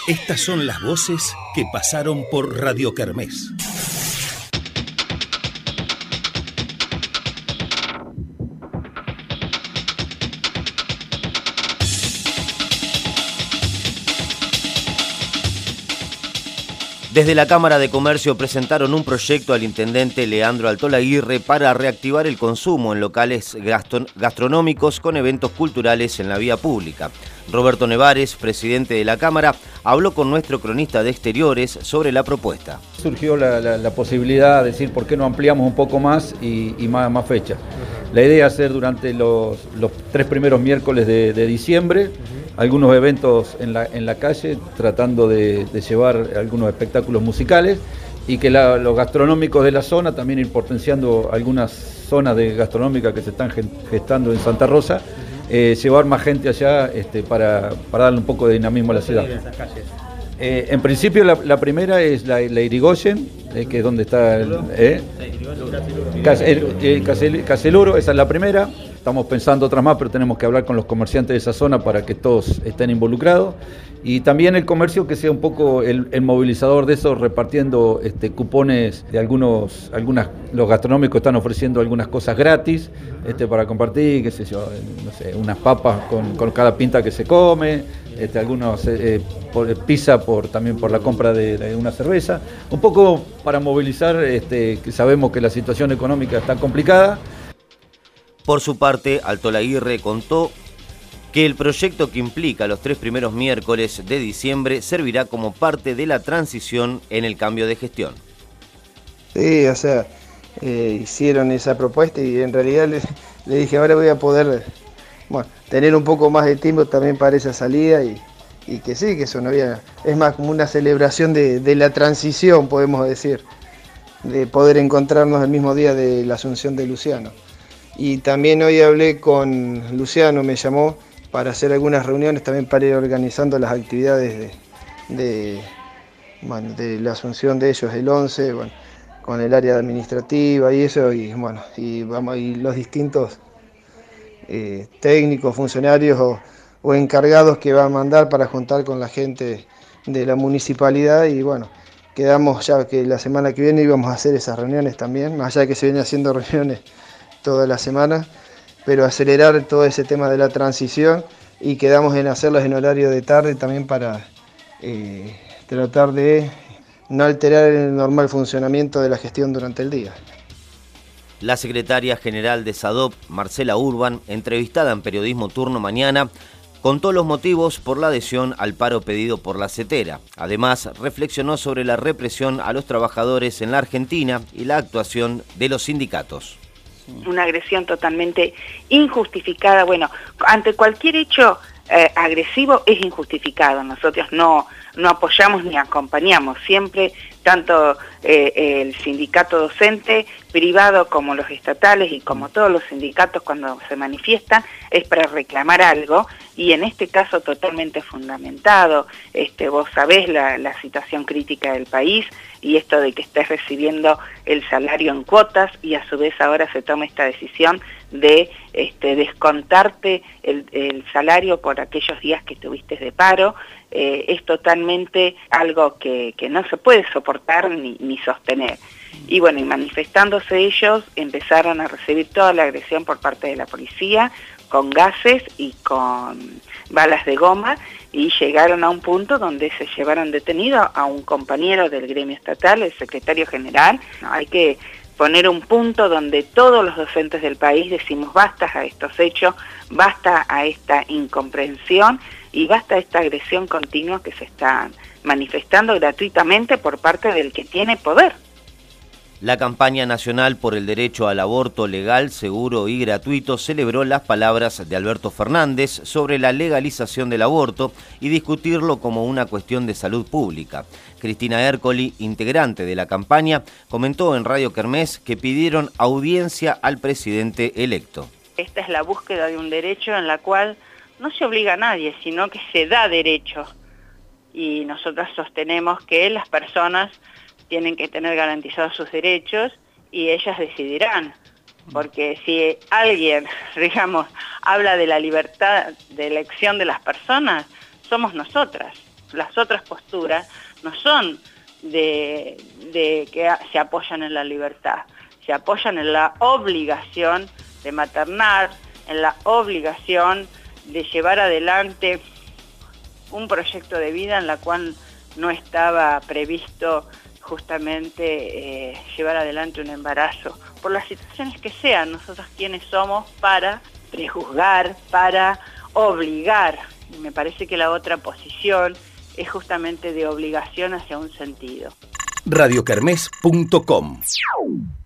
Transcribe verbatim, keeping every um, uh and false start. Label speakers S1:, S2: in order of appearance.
S1: Estas son las voces que pasaron por Radio Kermés.
S2: Desde la Cámara de Comercio presentaron un proyecto al intendente Leandro Altolaguirre para reactivar el consumo en locales gastronómicos con eventos culturales en la vía pública. Roberto Nevares, presidente de la Cámara, habló con nuestro cronista de exteriores sobre la propuesta.
S3: Surgió la, la, la posibilidad de decir por qué no ampliamos un poco más y, y más, más fechas. La idea es hacer durante los, los tres primeros miércoles de, de diciembre uh-huh. algunos eventos en la, en la calle, tratando de, de llevar algunos espectáculos musicales y que la, los gastronómicos de la zona, también ir potenciando algunas zonas de gastronómica que se están gestando en Santa Rosa, uh-huh. eh, llevar más gente allá este, para, para darle un poco de dinamismo a la ciudad. Eh, en principio la, la primera es la, la Irigoyen, eh, que es donde está el, eh, Caseluro, esa es la primera. Estamos pensando otras más, pero tenemos que hablar con los comerciantes de esa zona para que todos estén involucrados. Y también el comercio que sea un poco el, el movilizador de eso, repartiendo este, cupones de algunos, algunas, los gastronómicos están ofreciendo algunas cosas gratis este, para compartir, qué sé yo, no sé, unas papas con, con cada pinta que se come, este, algunos eh, por, pizza por, también por la compra de, de una cerveza, un poco para movilizar, este, que sabemos que la situación económica está complicada.
S2: Por su parte, Altolaguirre contó que el proyecto que implica los tres primeros miércoles de diciembre servirá como parte de la transición en el cambio de gestión.
S4: Sí, o sea, eh, hicieron esa propuesta y en realidad le, le dije, ahora voy a poder bueno, tener un poco más de tiempo también para esa salida y, y que sí, que eso no había, es más como una celebración de, de la transición, podemos decir, de poder encontrarnos el mismo día de la asunción de Luciano. Y también hoy hablé con Luciano, me llamó para hacer algunas reuniones, también para ir organizando las actividades de, de, bueno, de la asunción de ellos el once, bueno, con el área administrativa y eso, y, bueno, y, vamos, y los distintos eh, técnicos, funcionarios o, o encargados que va a mandar para juntar con la gente de la municipalidad y bueno, quedamos ya que la semana que viene íbamos a hacer esas reuniones también, más allá de que se vienen haciendo reuniones toda la semana, pero acelerar todo ese tema de la transición y quedamos en hacerlas en horario de tarde también para eh, tratar de no alterar el normal funcionamiento de la gestión durante el día.
S2: La secretaria general de SADOP, Marcela Urban, entrevistada en Periodismo Turno Mañana, contó los motivos por la adhesión al paro pedido por la CETERA. Además, reflexionó sobre la represión a los trabajadores en la Argentina y la actuación de los sindicatos.
S5: Una agresión totalmente injustificada. Bueno, ante cualquier hecho eh, agresivo es injustificado. Nosotros no, no apoyamos ni acompañamos. Siempre, tanto eh, el sindicato docente privado como los estatales y como todos los sindicatos cuando se manifiestan, es para reclamar algo y en este caso totalmente fundamentado. Este, vos sabés la, la situación crítica del país y esto de que estés recibiendo el salario en cuotas y a su vez ahora se toma esta decisión de este, descontarte el, el salario por aquellos días que tuviste de paro, eh, es totalmente algo que, que no se puede soportar ni, ni sostener. Y bueno, y manifestándose ellos empezaron a recibir toda la agresión por parte de la policía, con gases y con balas de goma, y llegaron a un punto donde se llevaron detenido a un compañero del gremio estatal, el secretario general. No, hay que poner un punto donde todos los docentes del país decimos basta a estos hechos, basta a esta incomprensión y basta a esta agresión continua que se está manifestando gratuitamente por parte del que tiene poder.
S2: La campaña nacional por el derecho al aborto legal, seguro y gratuito celebró las palabras de Alberto Fernández sobre la legalización del aborto y discutirlo como una cuestión de salud pública. Cristina Ercoli, integrante de la campaña, comentó en Radio Kermés que pidieron audiencia al presidente electo.
S5: Esta es la búsqueda de un derecho en la cual no se obliga a nadie, sino que se da derecho. Y nosotros sostenemos que las personas tienen que tener garantizados sus derechos y ellas decidirán, porque si alguien, digamos, habla de la libertad de elección de las personas, somos nosotras. las otras posturas no son de, de que se apoyan en la libertad, se apoyan en la obligación de maternar, en la obligación de llevar adelante un proyecto de vida en la cual no estaba previsto justamente eh, llevar adelante un embarazo, por las situaciones que sean. Nosotros quienes somos para prejuzgar, para obligar, y me parece que la otra posición es justamente de obligación hacia un sentido.
S1: radiokermés punto com